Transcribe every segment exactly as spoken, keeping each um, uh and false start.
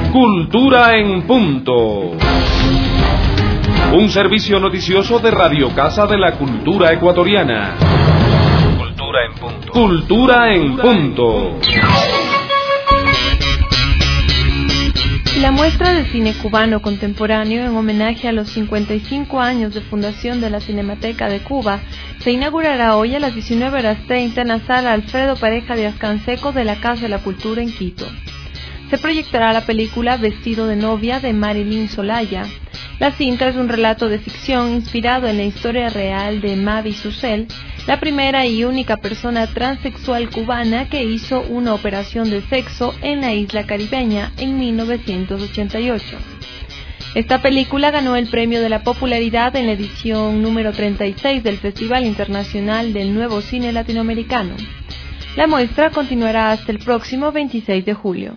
Cultura en Punto. Un servicio noticioso de Radio Casa de la Cultura Ecuatoriana. Cultura en Punto. Cultura en Punto. La muestra de cine cubano contemporáneo en homenaje a los cincuenta y cinco años de fundación de la Cinemateca de Cuba se inaugurará hoy a las diecinueve horas treinta en la sala Alfredo Pareja Díaz Canseco de la Casa de la Cultura en Quito. Se proyectará la película Vestido de novia de Marilyn Solaya. La cinta es un relato de ficción inspirado en la historia real de Mavi Susel, la primera y única persona transexual cubana que hizo una operación de sexo en la isla caribeña en mil novecientos ochenta y ocho. Esta película ganó el premio de la popularidad en la edición número treinta y seis del Festival Internacional del Nuevo Cine Latinoamericano. La muestra continuará hasta el próximo veintiséis de julio.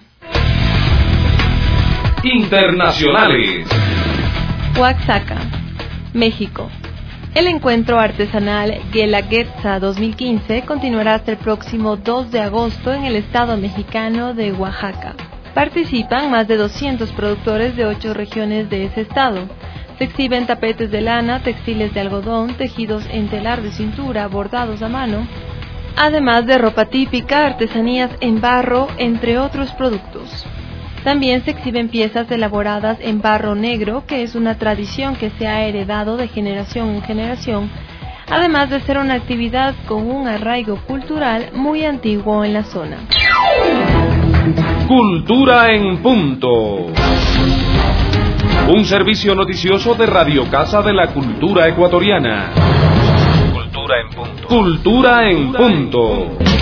Internacionales. Oaxaca, México. El encuentro artesanal Guelaguetza dos mil quince continuará hasta el próximo dos de agosto en el estado mexicano de Oaxaca. Participan más de doscientos productores de ocho regiones de ese estado. Se exhiben tapetes de lana, textiles de algodón, tejidos en telar de cintura, bordados a mano, además de ropa típica, artesanías en barro, entre otros productos. También se exhiben piezas elaboradas en barro negro, que es una tradición que se ha heredado de generación en generación, además de ser una actividad con un arraigo cultural muy antiguo en la zona. Cultura en Punto. Un servicio noticioso de Radio Casa de la Cultura Ecuatoriana. Cultura en Punto. Cultura en Punto.